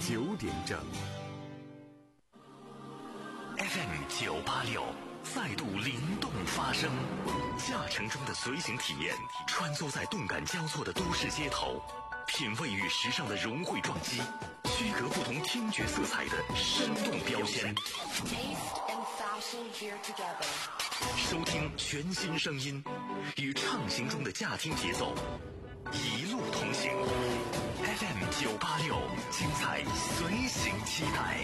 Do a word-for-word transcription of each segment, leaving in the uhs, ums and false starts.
九点整。 F M 九八六再度灵动发声，驾乘中的随行体验，穿梭在动感交错的都市街头，品味与时尚的融汇撞击，区隔不同听觉色彩的生动标签。收听全新声音，与畅行中的驾听节奏，一路同行。F M 九八六，精彩随行期待。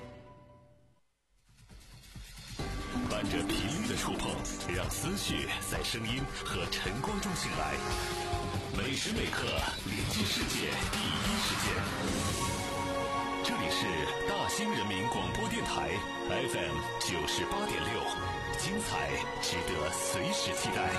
伴着频率的触碰，让思绪在声音和晨光中醒来。每时每刻连接世界第一时间。这里是大兴人民广播电台 F M 九十八点六，精彩值得随时期待。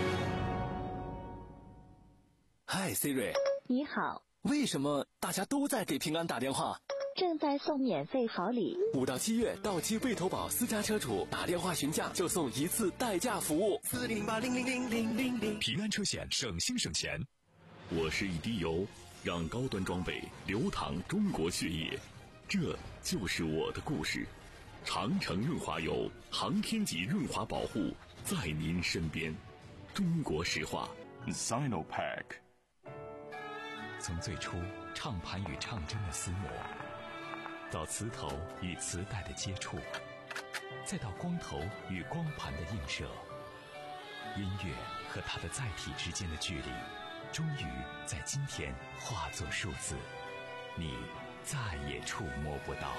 嗨 Siri， 你好。 为什么大家都在给平安打电话？ 正在送免费好礼， 五到七月到期未投保私家车主打电话询价就送一次代驾服务。 四零八零零零零零零， 平安车险省心省钱。我是一滴油，让高端装备流淌中国血液，这就是我的故事。长城润滑油，航天级润滑保护，在您身边。中国石化 Sinopec。 从最初唱盘与唱针的厮磨，到磁头与磁带的接触，再到光头与光盘的映射，音乐和它的载体之间的距离终于在今天化作数字，你再也触摸不到。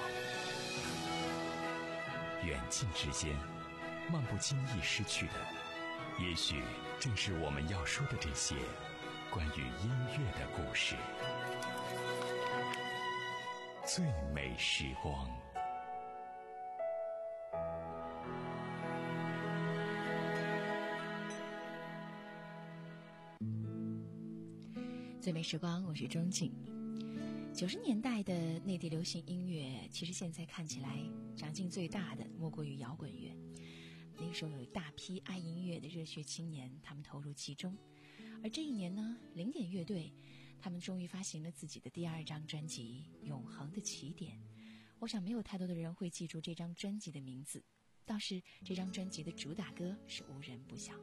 远近之间，漫不经意失去的，也许正是我们要说的这些关于音乐的故事。最美时光。 最美时光，我是钟静。九十年代的内地流行音乐，其实现在看起来长进最大的莫过于摇滚乐。那个时候有一大批爱音乐的热血青年，他们投入其中。而这一年呢，零点乐队他们终于发行了自己的第二张专辑《永恒的起点》。我想没有太多的人会记住这张专辑的名字，倒是这张专辑的主打歌是无人不晓。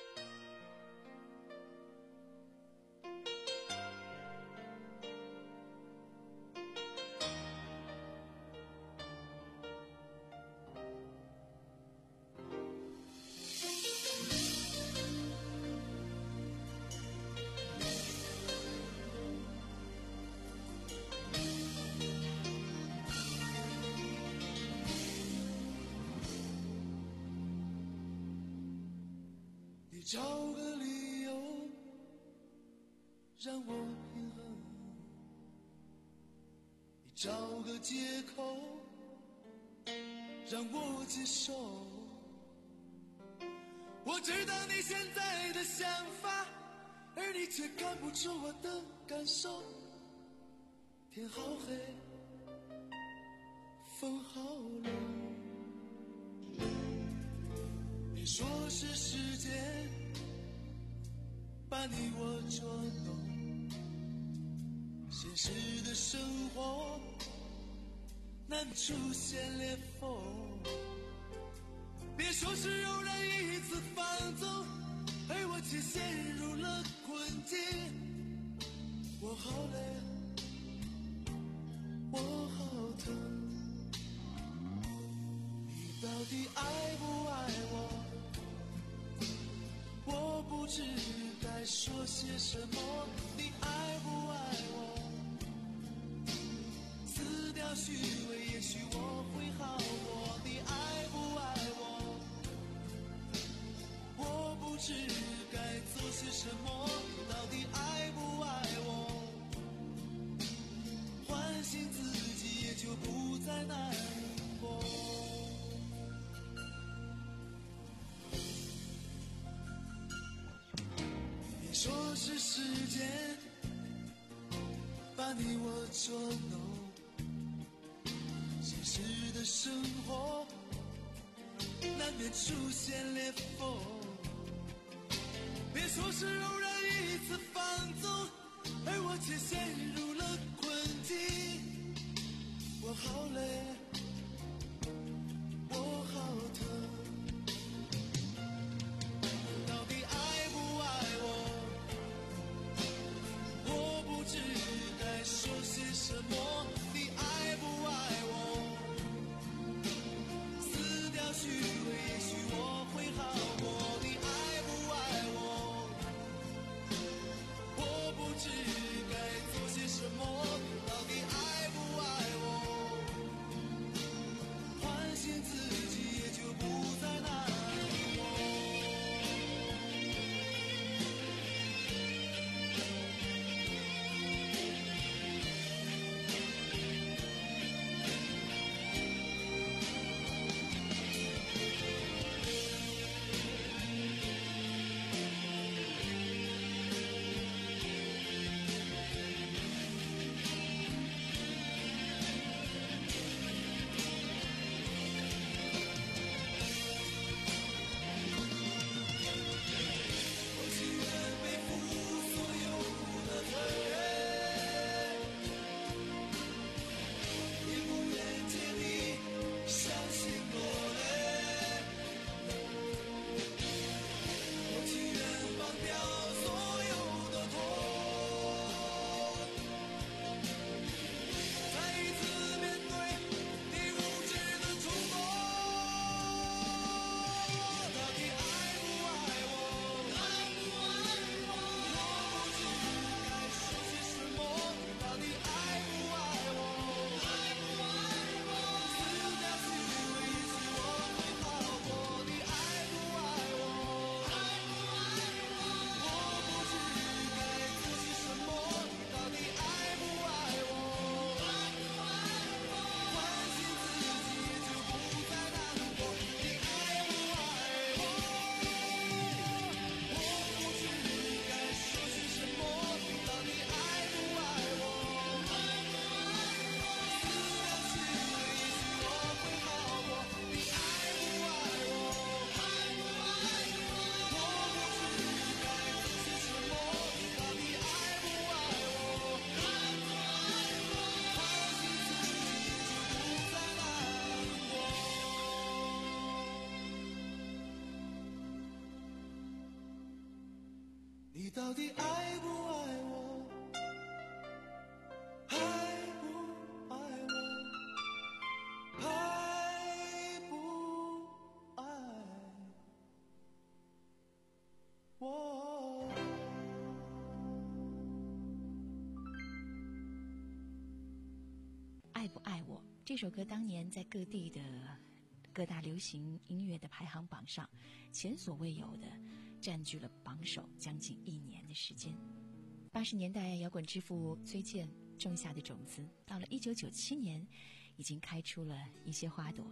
你找个理由让我平衡，你找个借口让我接受。我知道你现在的想法，而你却看不出我的感受。天好黑，风好冷，你说是时间把你我捉弄，现实的生活难出现裂缝。别说是偶然一次放纵，而我却陷入了困境。我好累，我好疼，你到底爱不爱我？我不知该说些什么，你爱不爱我？撕掉虚伪，也许我会好过。你爱不爱我？我不知该做些什么，你到底爱不爱我？唤醒自己，也就不再难过。说是时间把你我捉弄，现实的生活难免出现裂缝。别说是偶然一次放纵，而我却陷入了困境。 好累，我好疼。到底爱不爱我？我不知该说些什么。你爱不爱我？撕掉虚伪，也许我会好过。你爱不爱我？我不知该做些什么。到底爱不爱我？唤醒自己，也就不再难过。你到底爱不爱我？爱不爱我？爱不爱我？ 爱不爱我？这首歌当年在各地的各大流行音乐的排行榜上，前所未有的占据了榜首将近一年的时间。八十年代摇滚之父崔健种下的种子，到了一九九七年，已经开出了一些花朵。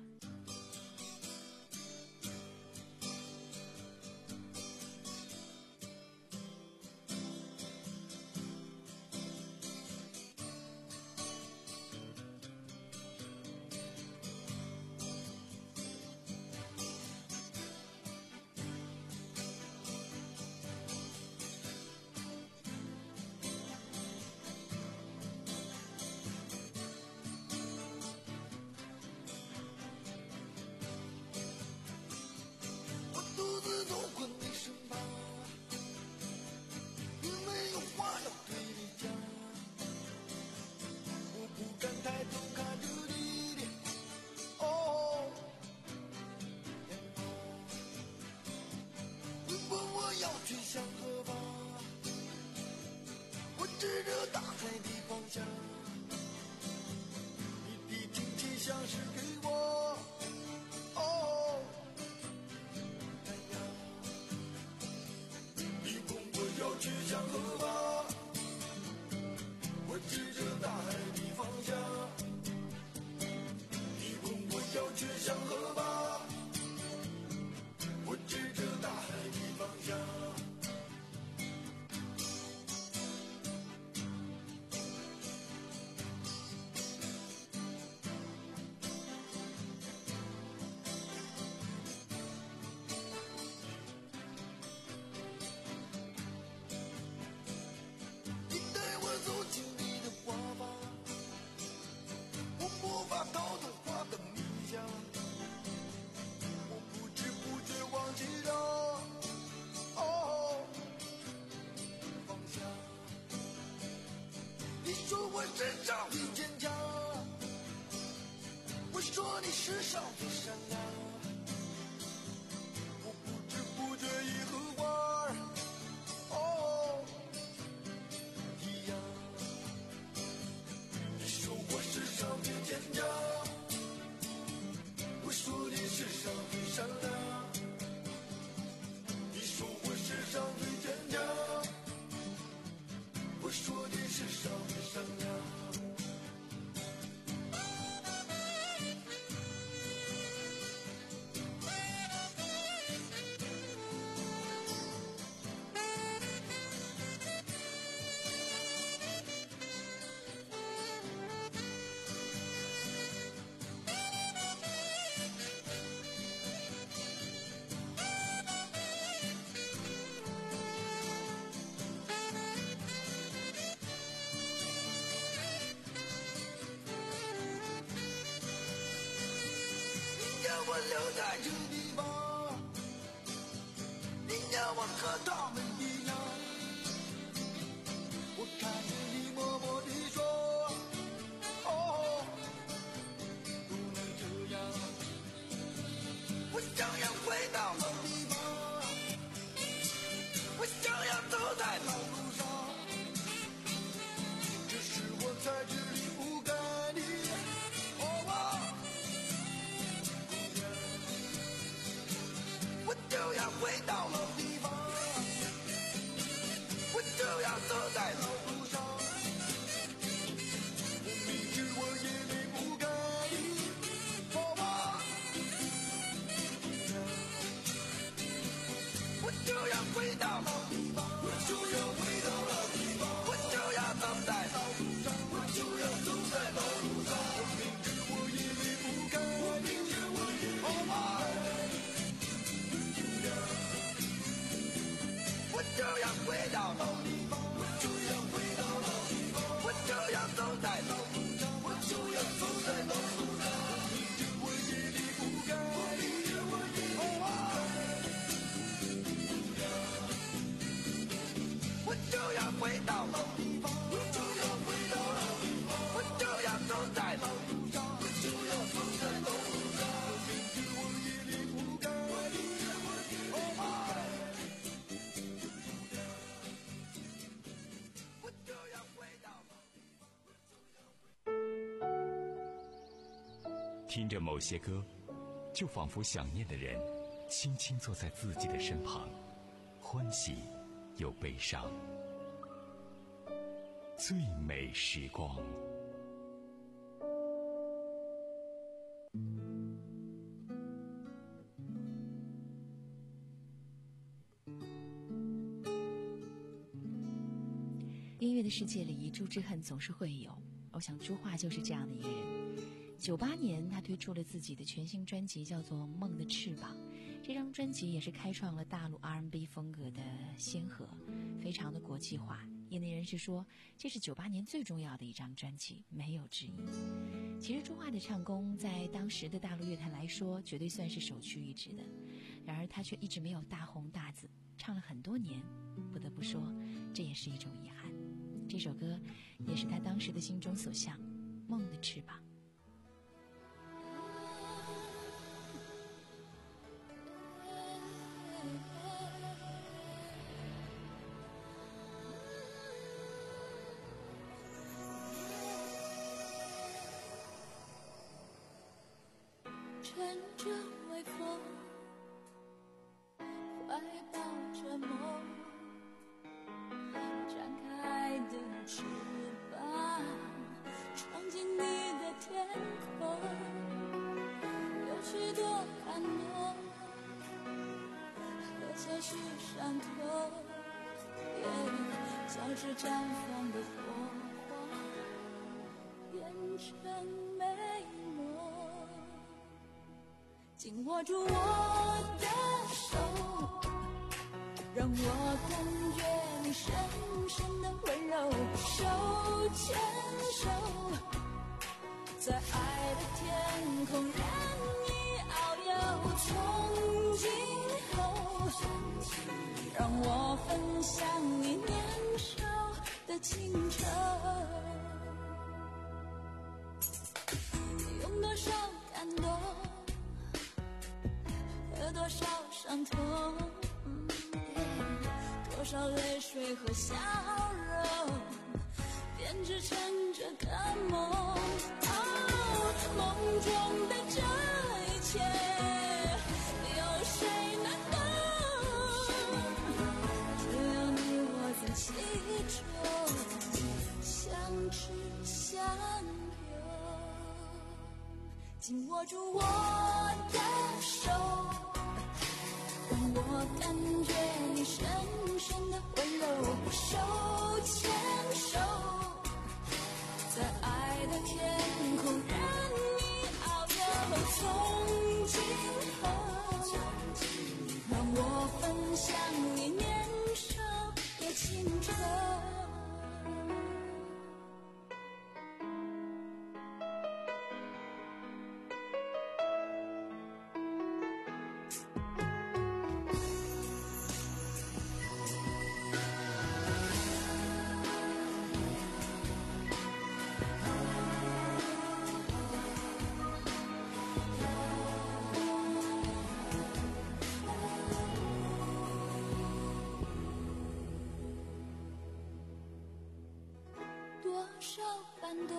少最善良，我不知不觉已和花儿哦一样。你说我世上最坚强，我说你世上最善良。你说我世上最坚强，我说你世上最善良。我留在这地方，你让我和他们一样。我看着你默默地说，哦，不能这样。我想要回到老地方，我想要走在老路上，只是我在这里不该你。我就要回到老地方，我就要走在老路上。我明知我也离不开你，好吗？我就要回到老地方，我就要回到老地方，我就要走在老路上，我就要走在老路上。我明知我也离不开你，我明知我也好吗？我就要回到老地方，我就要回到老地方，我就要走在老路上，我就要走在老路上。我明知我也离不开，我明知我也离不开。我就要回到老地方，我就要回到老地方，我就要走在老路上，我就要走在老路上。我明知我也离不开，我明知我也离不开。 听着某些歌，就仿佛想念的人轻轻坐在自己的身旁，欢喜又悲伤。最美时光。 音乐的世界里，一株之恨总是会有。我想朱桦就是这样的一个人。九八年，他推出了自己的全新专辑，叫做《梦的翅膀》。这张专辑也是开创了大陆 R and B 风格的先河，非常的国际化。业内人士说，这是九八年最重要的一张专辑，没有之一。其实朱桦的唱功在当时的大陆乐坛来说，绝对算是首屈一指的。然而他却一直没有大红大紫，唱了很多年，不得不说，这也是一种遗憾。这首歌也是他当时的心中所向，《梦的翅膀》。 乘着微风，怀抱着梦，展开的翅膀，闯进你的天空。有许多感动，刻在心上头，像是绽放的火花，变成美梦。紧握住我的手，让我感觉你深深的温柔，手牵手，在爱的天空任意遨游。从今后，让我分享你年少的清澈，用多少感动伤痛，多少泪水和笑容编织成这个梦。哦，梦中的这一切有谁能懂？只有你我在其中，相知相拥，紧握住我的手，让我感觉你深深的温柔，手牵手，在爱的天空任你遨游。从今后，让我分享你年少的清澈。多少感动，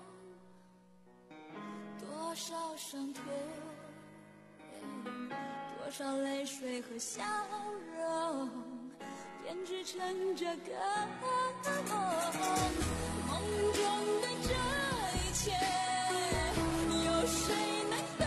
多少伤痛，多少泪水和笑容编织成这个梦。梦中的这一切有谁能懂？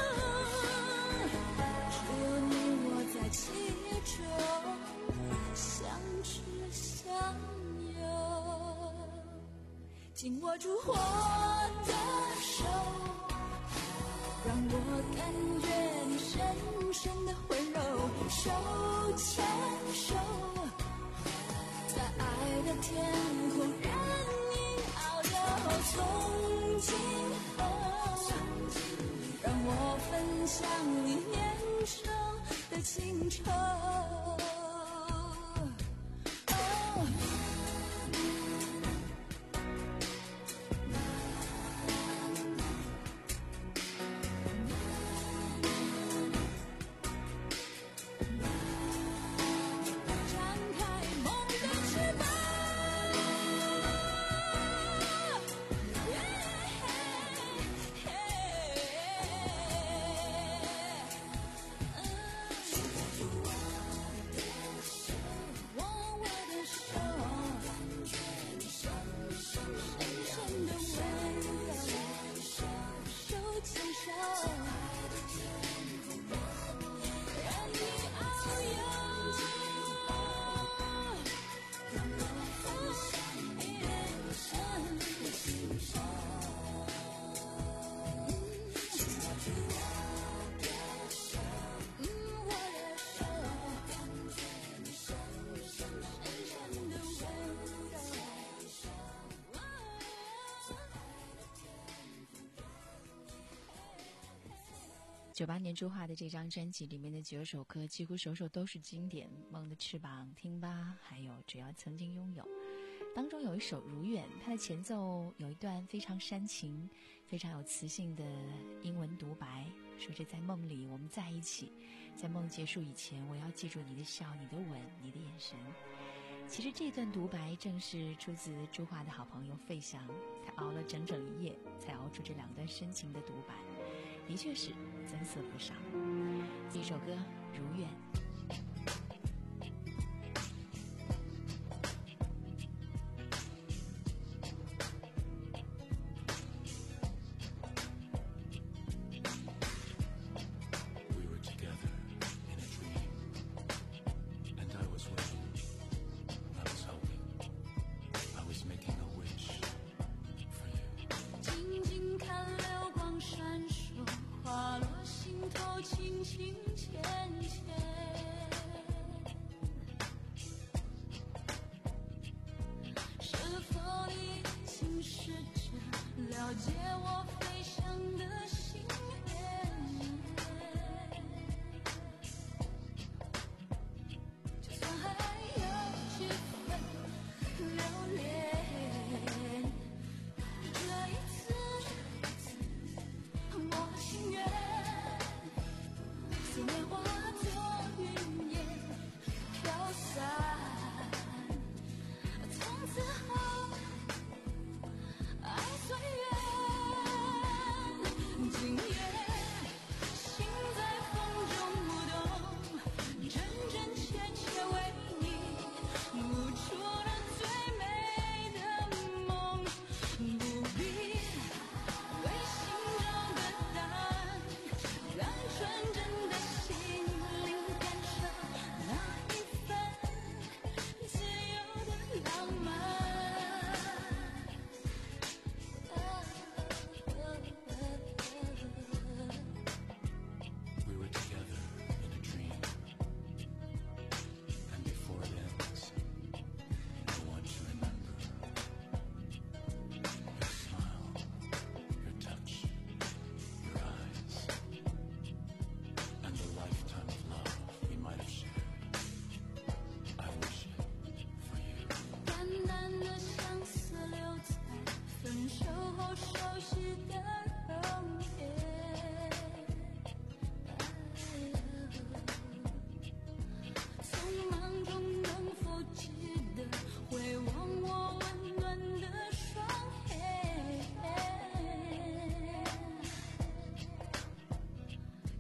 只有你我在其中，相知相拥，紧握住我的手，让我感觉你深深的温柔，手牵手，在爱的天空任你遨游。从今后，让我分享你年少的清澈。 九八年朱桦的这张专辑里面的九首歌几乎首首都是经典，《梦的翅膀》、听吧，还有只要曾经拥有。当中有一首《如愿》，它的前奏有一段非常煽情、非常有磁性的英文独白，说是在梦里我们在一起，在梦结束以前，我要记住你的笑、你的吻、你的眼神。其实这段独白正是出自朱桦的好朋友费翔，他熬了整整一夜才熬出这两段深情的独白，的确是增色不少。第一首歌《如愿》。 滑落心头，轻轻浅浅。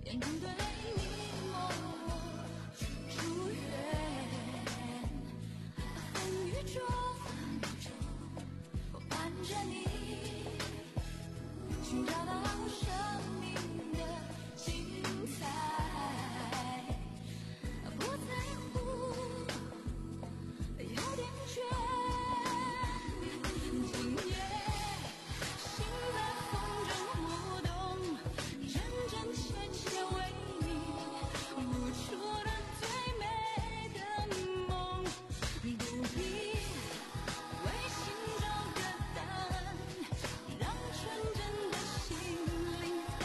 眼睛对你默默祝愿，风雨中我伴着你，寻找到生命的精彩，不在乎有点倦。今夜心在风中舞动，阵阵浅浅为你舞出的最美的梦，不必为心找个答案，让纯真的心灵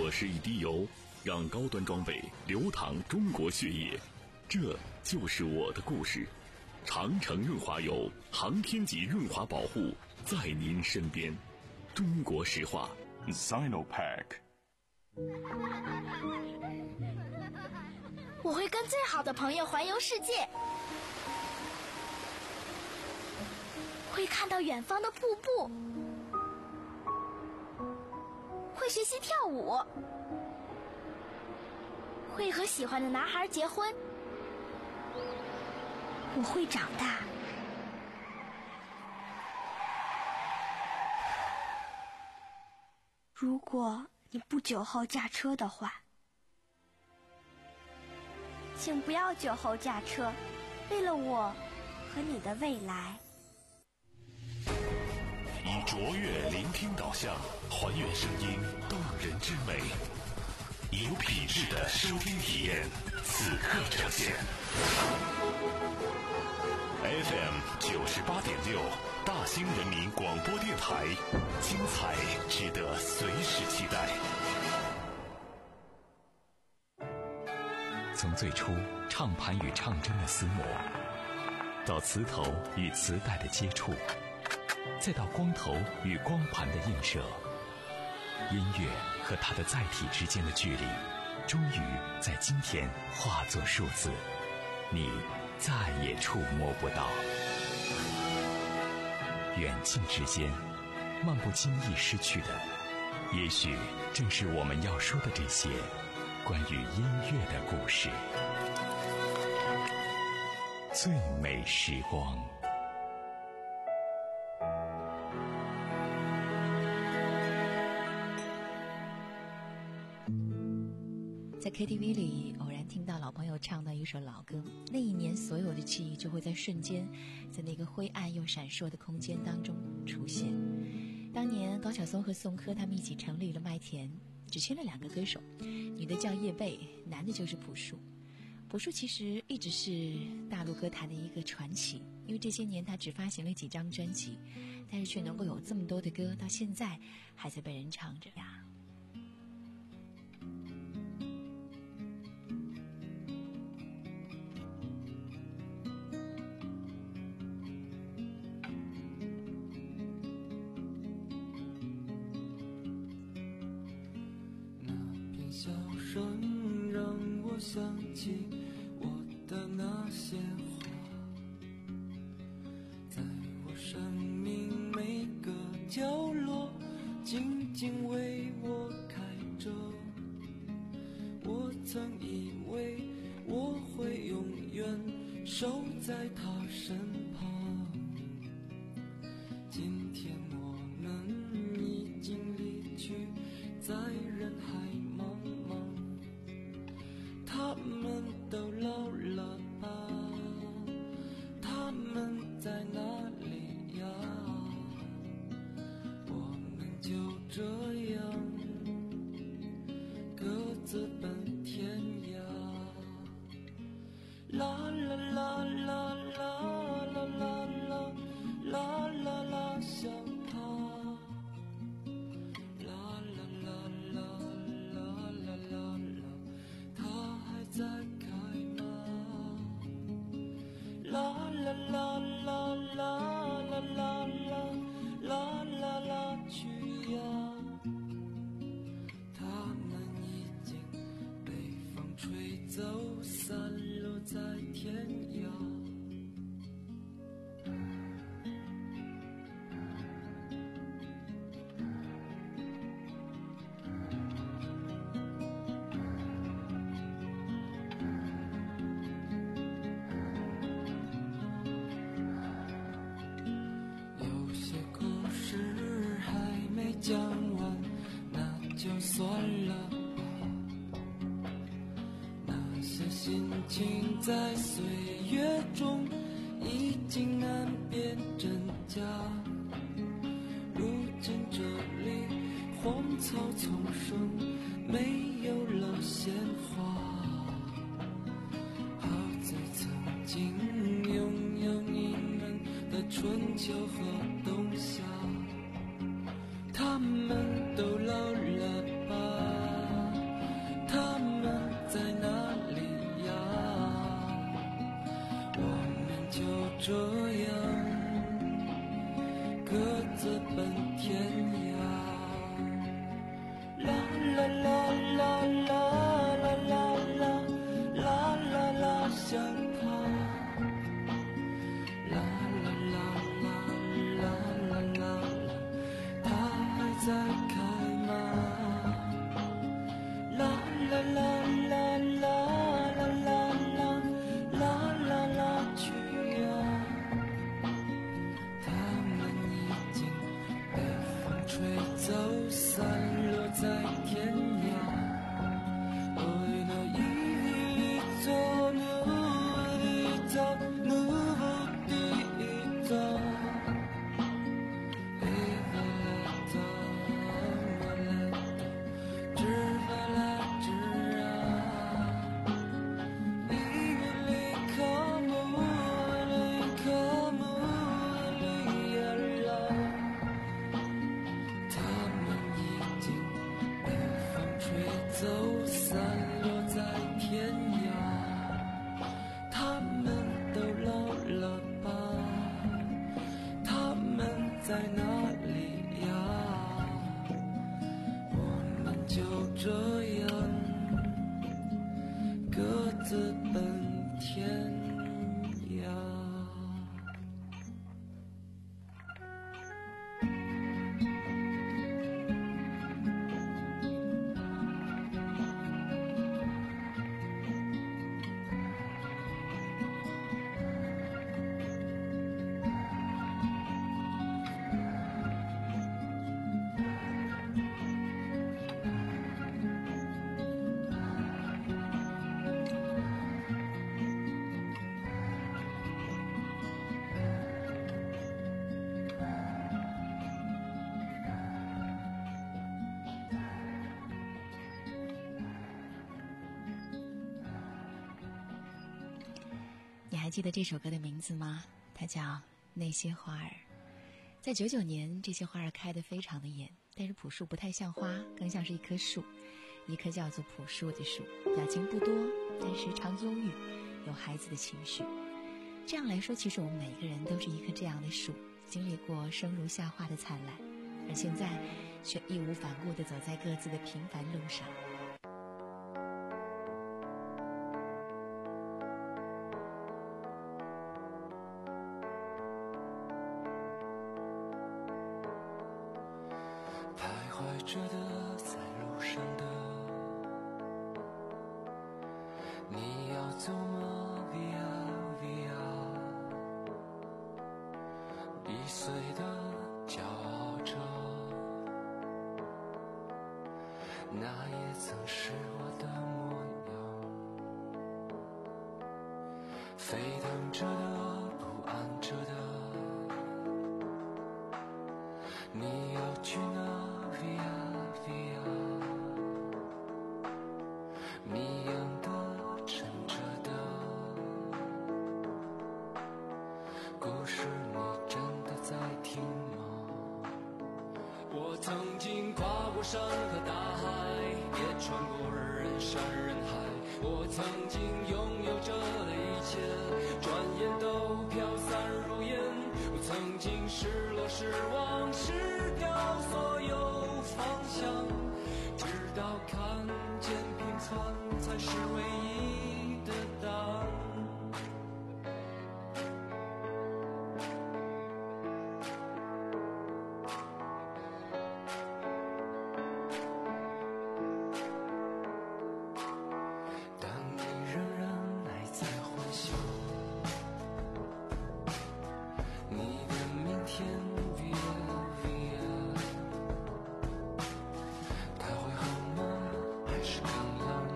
我是一滴油，让高端装备流淌中国血液，这就是我的故事。长城润滑油，航天级润滑保护，在您身边。中国石化 Sinopack。 我会跟最好的朋友环游世界，会看到远方的瀑布，会学习跳舞，会和喜欢的男孩结婚。我会长大。如果你不酒后驾车的话，请不要酒后驾车，为了我和你的未来。 以卓越聆听导向，还原声音动人之美，有品质的收听体验，此刻呈现。F M 九十八点六，大兴人民广播电台，精彩值得随时期待。 从最初唱盘与唱针的厮磨，到磁头与磁带的接触，再到光头与光盘的映射，音乐和它的载体之间的距离，终于在今天化作数字，你再也触摸不到。远近之间，漫不经意失去的，也许正是我们要说的这些关于音乐的故事。最美时光。 在 K T V 里偶然听到老朋友唱到一首老歌，那一年所有的记忆就会在瞬间在那个灰暗又闪烁的空间当中出现。当年高晓松和宋柯他们一起成立了麦田，只签了两个歌手，女的叫叶蓓，男的就是朴树。朴树其实一直是大陆歌坛的一个传奇，因为这些年他只发行了几张专辑，但是却能够有这么多的歌到现在还在被人唱着呀。 笑声让我想起我的那些话，在我生命每个角落静静为我开着。我曾以为我会永远守在他身旁，今天我们已经离去，在人海茫茫，他们都老了吧？他们在哪里呀？我们就这样各自奔天涯。啦啦啦啦啦啦啦啦啦啦啦，想他。在开吗？啦啦啦啦啦啦啦啦啦啦啦去呀！他们已经被风吹走，散落在天涯。讲完那就算了吧，那些心情在岁月中已经难辨真假。如今这里荒草丛生，没有了鲜花，好在曾经拥有你们的春秋和冬夏。他们都老了吧？ 各自奔天涯。啦啦啦啦啦啦啦啦啦啦啦，想他。啦啦啦啦啦啦啦，他还在开吗？啦啦啦啦啦啦啦啦啦啦啦去呀！他们已经被风吹走，散落在天涯。在哪里呀？我们就这样各自奔天涯。 你还记得这首歌的名字吗？它叫《那些花儿》。在九九年，这些花儿开得非常的艳，但是朴树不太像花，更像是一棵树，一棵叫做朴树的树，表情不多，但是常忧郁，有孩子的情绪。这样来说，其实我们每一个人都是一棵这样的树，经历过生如夏花的灿烂，而现在却义无反顾地走在各自的平凡路上。 徘徊着的，在路上的，你要走吗 ？Via Via， 易碎的骄傲着，那也曾是我的模样。沸腾着的，不安着的，你要去哪？Via Via， 谜样的，沉着的，故事你真的在听吗？我曾经跨过山和大海，也穿过人山人海。我曾经拥有着的一切，转眼都飘散如烟。我曾经失落失望失掉所有方向，直到看见平凡才是唯一的答案。但你仍然还在幻想你的明天 Via Via， 它会好吗？还是更冷？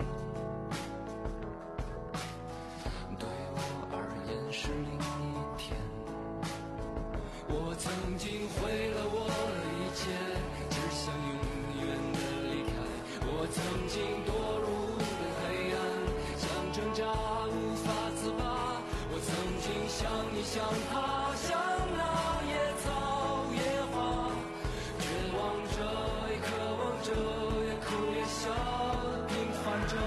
对我而言是另一天。我曾经毁了我的一切，只想永远的离开。我曾经堕入的黑暗，想挣扎无法自拔。我曾经像你像他，像那野草野花，绝望着也渴望着，也哭也笑，平凡着。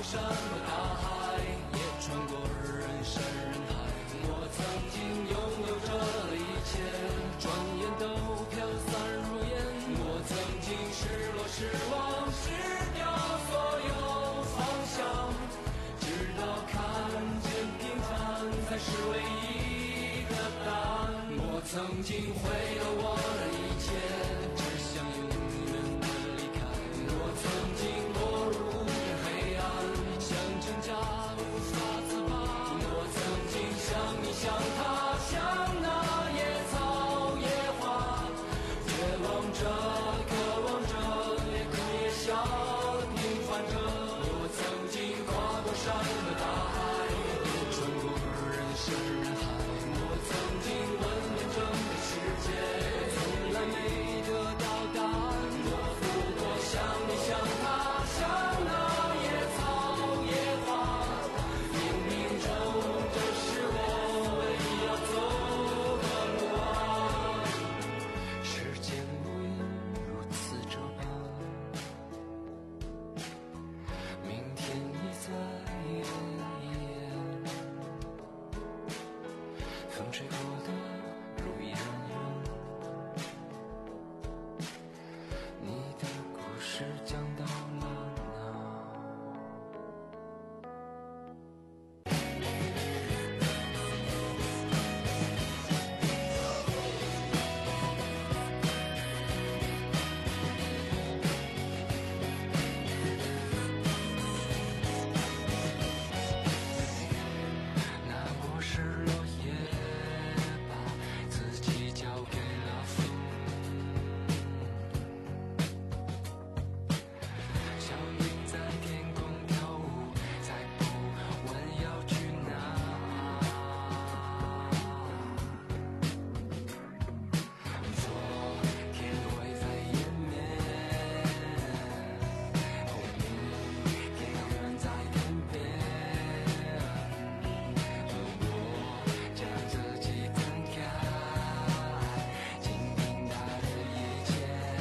山和大海，也穿过人山人海。我曾经拥有这一切，转眼都飘散如烟。我曾经失落失望失掉所有方向，直到看见平凡才是唯一的答案。我曾经毁了我的一切，只想永远的离开。我曾经落入黑暗，像挣扎无法自拔。我曾经像你像他像那野草野花，绝望着渴望着也哭也笑的平凡着。我曾经跨过山和大海，也穿过人山人海。我曾经问遍整个世界，从来没得到答案。我不过像你像他像那野草野花，冥冥中这是我唯一要走的路啊。时间无言如此这般，明天已在眼前，风吹过的路依然远，你的故事讲到了哪？那我失落也把自己交给了风，小云在天空跳舞，再不问要去哪。昨天会在湮灭，哦，明天永远在天边。我将自己摊开，倾听它的一切。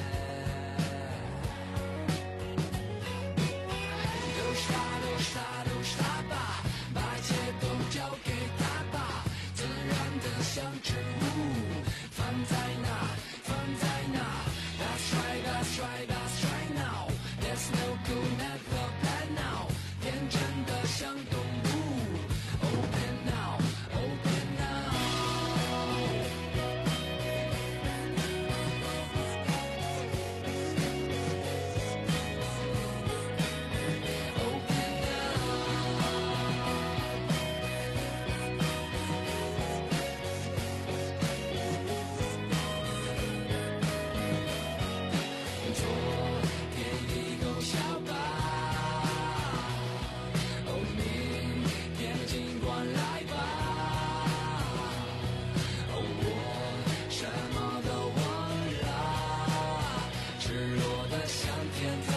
都傻都傻都傻吧，把一切都交给他吧，自然的像植物，放在那，放在那。That's right, that's right, that's right now. There's no good, never bad now. 天真的像动物。Open now, open now. Open now. 昨天一狗小吧，哦，明天尽管来吧。哦，我什么都忘了，赤裸的像天堂。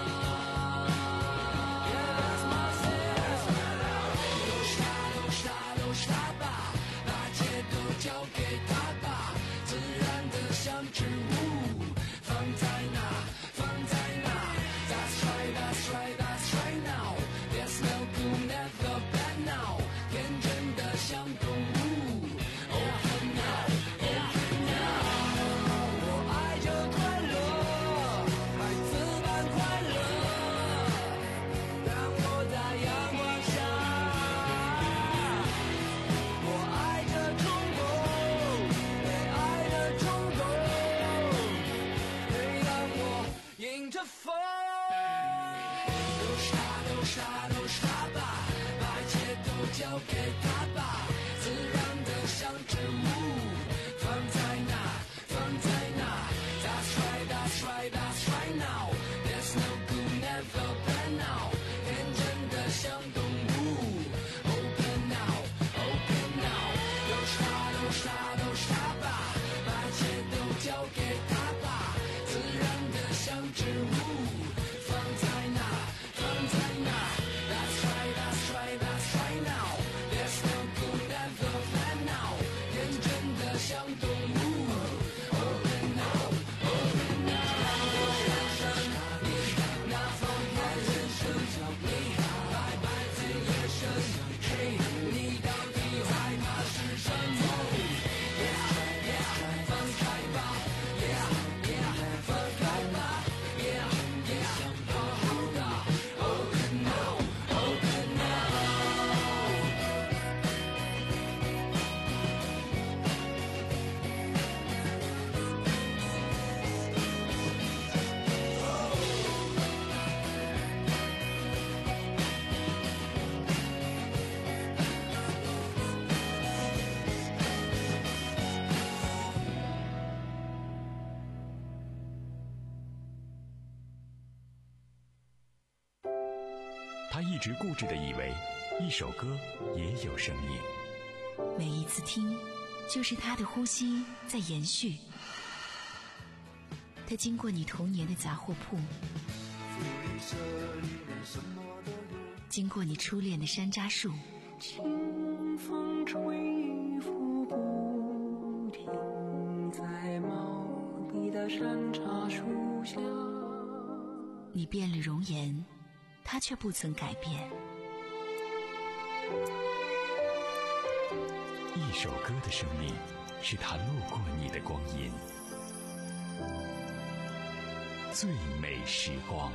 都傻都傻都傻吧，把一切都交给他吧，自然的像植物，放在那，放在那。That's right, that's right, that's right now. There's no good, never bad now. 天真的像动物。Open now, open now. 我爱着快乐，孩子般快乐。当我在阳光下，我爱着冲动，被爱的冲动。每当我迎着风，都傻都傻都傻吧，把一切都交给他吧，自然的像植物，放在那，放在那。That's right, that's right, that's right now. There's no good, never bad now. 天真的像动物。Open now, open now. 都傻都傻都傻吧，把一切都交给他吧，自然的像植物，放在那，放在那。That's right, that's right, that's right now. There's no 他一直固执地以为一首歌也有生命， 每一次听就是他的呼吸在延续。他经过你童年的杂货铺，经过你初恋的山楂树， 清风吹拂不停，在茂密的山茶树下。 你变了容颜，他却不曾改变。 一首歌的生命，是他路过你的光阴。最美时光。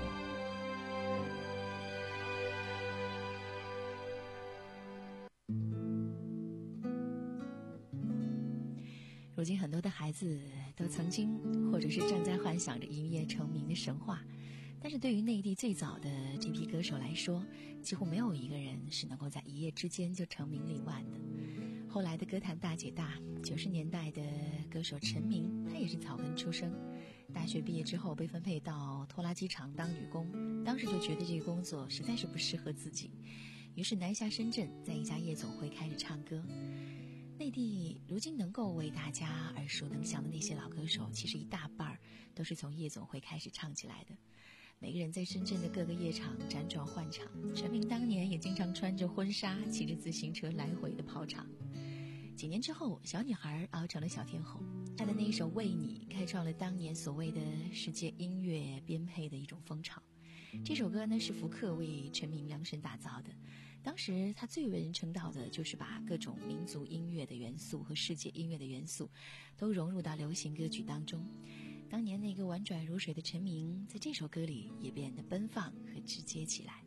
如今很多的孩子都曾经或者是正在幻想着一夜成名的神话，但是对于内地最早的这批歌手来说，几乎没有一个人是能够在一夜之间就成名立万的。后来的歌坛大姐大，九十年代的歌手陈明，他也是草根出身，大学毕业之后被分配到拖拉机厂当女工，当时就觉得这个工作实在是不适合自己，于是南下深圳，在一家夜总会开始唱歌。内地如今能够为大家耳熟能详的那些老歌手，其实一大半都是从夜总会开始唱起来的。每个人在深圳的各个夜场辗转换场，陈明当年也经常穿着婚纱，骑着自行车来回的跑场。几年之后，小女孩熬成了小天后，她的那一首《为你》开创了当年所谓的世界音乐编配的一种风潮。这首歌呢是福克为陈明量身打造的，当时他最为人称道的就是把各种民族音乐的元素和世界音乐的元素都融入到流行歌曲当中。当年那个婉转如水的陈明，在这首歌里也变得奔放和直接起来。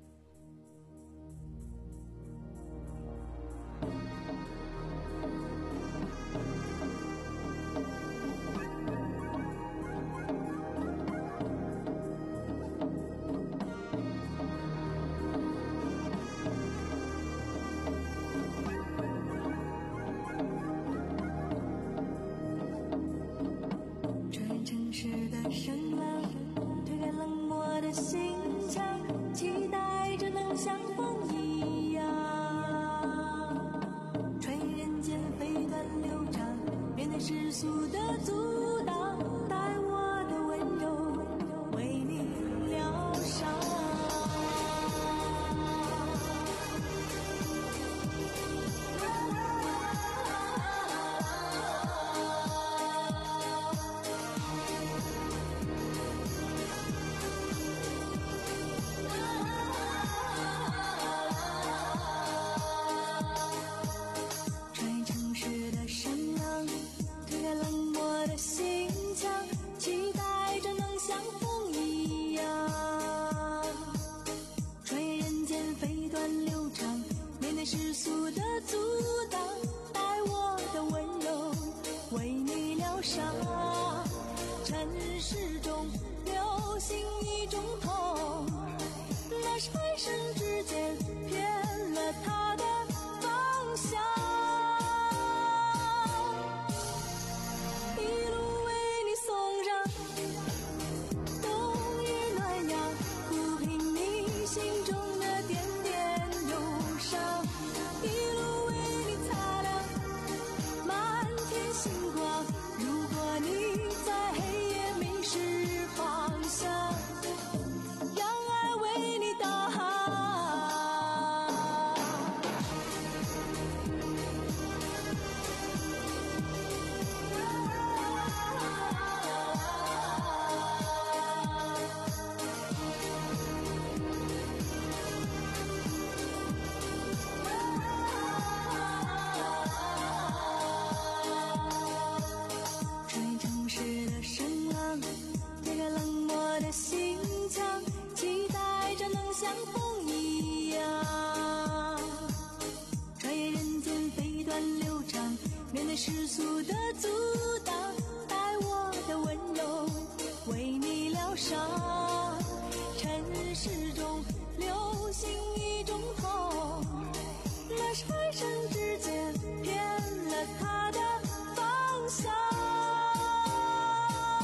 世俗的阻挡，带我的温柔为你疗伤。尘世中流行一种痛，那是爱神之间偏了他的方向。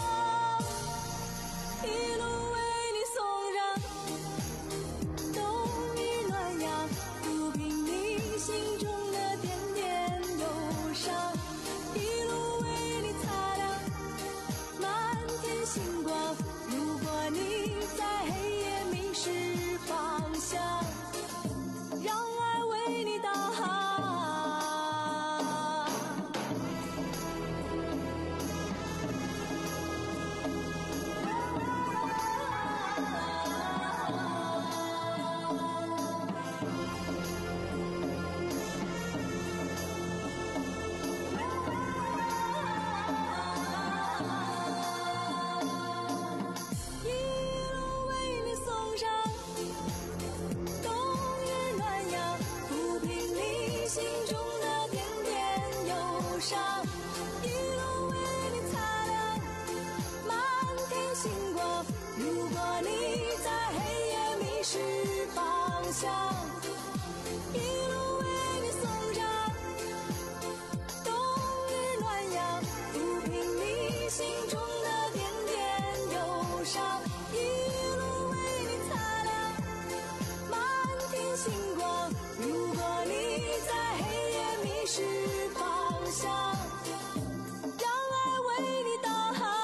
一路为你送上冬失方向，一路为你送上冬雨暖阳，抚平你心中的点点忧伤，一路为你擦亮满天星光。如果你在黑夜迷失方向，让爱为你导航。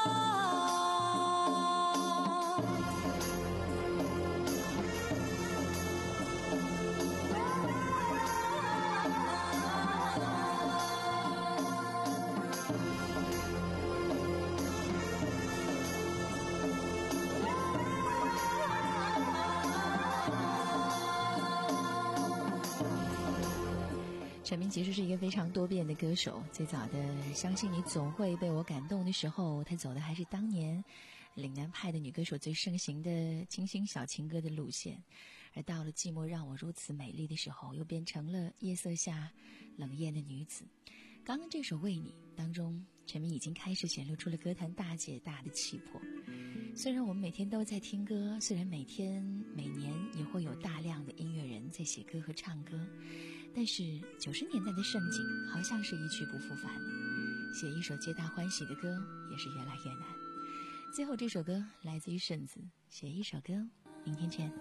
陈明其实是一个非常多变的歌手，最早的《相信你总会被我感动》的时候，他走的还是当年岭南派的女歌手最盛行的清新小情歌的路线，而到了《寂寞让我如此美丽》的时候，又变成了夜色下冷艳的女子。刚刚这首《为你》当中，陈明已经开始显露出了歌坛大姐大的气魄。虽然我们每天都在听歌，虽然每天每年也会有大量的音乐人在写歌和唱歌，但是九十年代的盛景好像是一去不复返了，写一首皆大欢喜的歌也是越来越难。最后这首歌来自于顺子，写一首歌，明天见。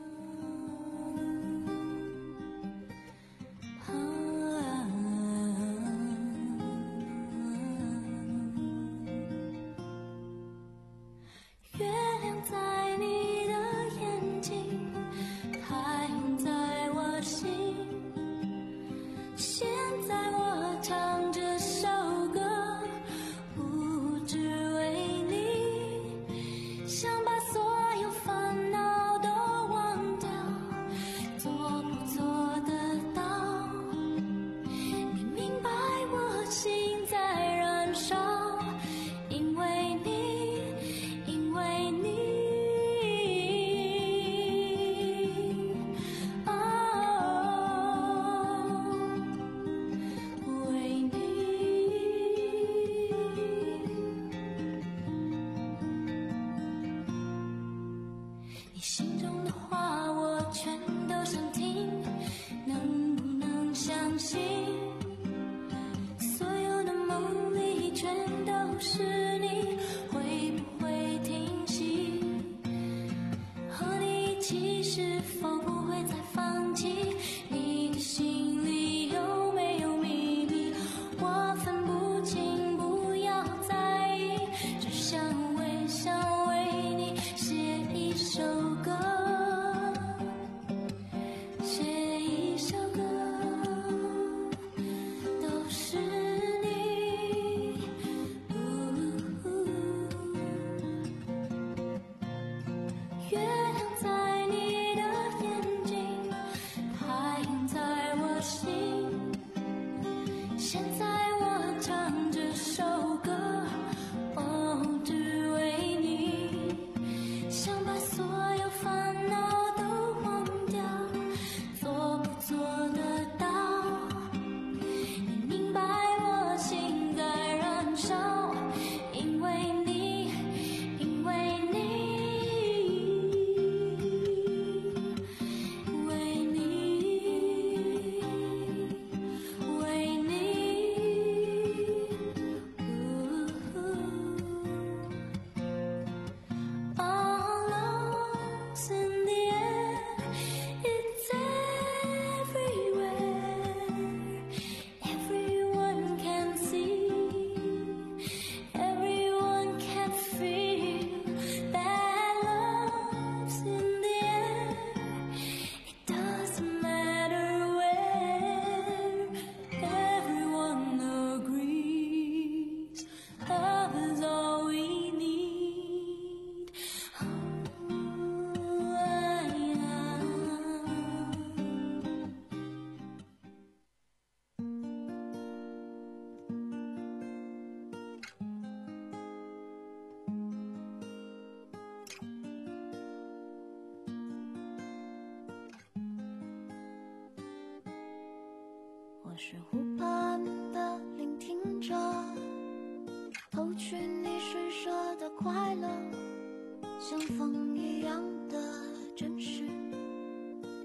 我是湖畔的聆听者，偷取你施舍的快乐，像风一样的真实，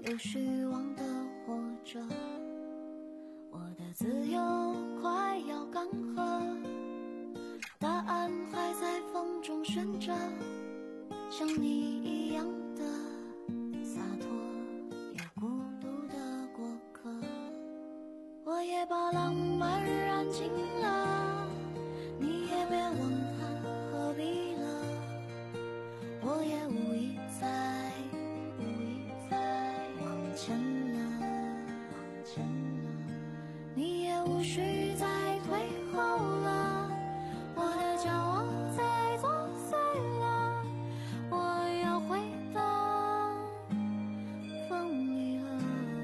有虚妄的活着，我的自由快要干涸，答案还在风中旋着，像你一样的洒脱，有孤独的过客。我也把浪漫燃尽了，你也别问他何必了，我也无意再无意再往前了，往前了，你也无需再退后了，我的骄傲在作祟了，我要回到风里了。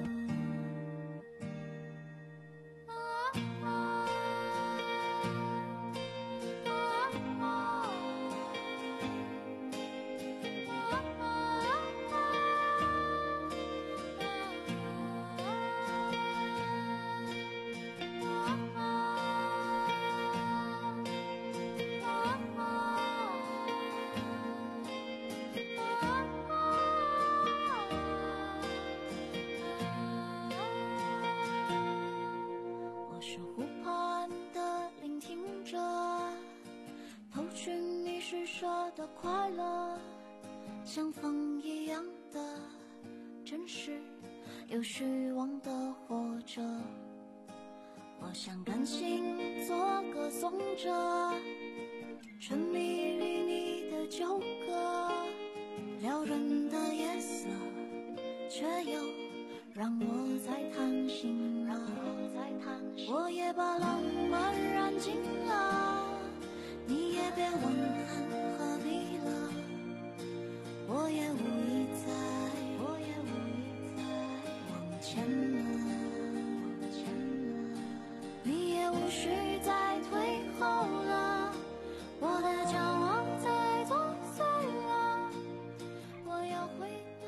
我是湖畔的聆听者，偷取你施舍的快乐，像风一样的真实，有虚妄的活着。我想甘心做个颂者，沉迷于你的纠葛，撩人的夜色，却又让我在叹息，让我在叹息。我也把浪漫燃尽了，你也别问看何必了，我也无意再，我也无意再往前了，往前了，你也无需再退后了，我的骄傲在作祟了，我要回到。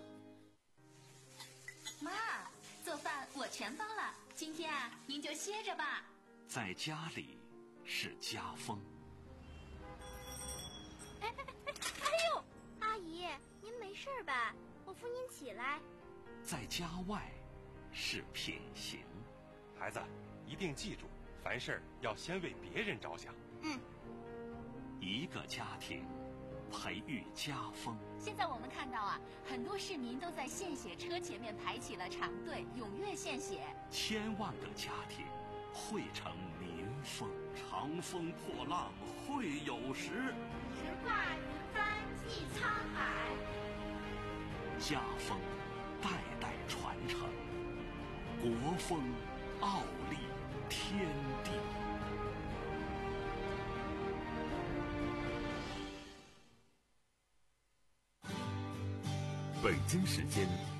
妈，做饭我全包了，今天啊，您就歇着吧。 在家里是家风。 哎哎哎哎呦，阿姨，您没事吧？我扶您起来。 在家外是品行。 孩子，一定记住，凡事要先为别人着想。 嗯。 一个家庭培育家风。 现在我们看到啊，很多市民都在献血车前面排起了长队，踊跃献血。 千万个家庭汇成民风。长风破浪会有时， 直挂云帆济沧海。 家风代代传承，国风傲立天地。 北京时间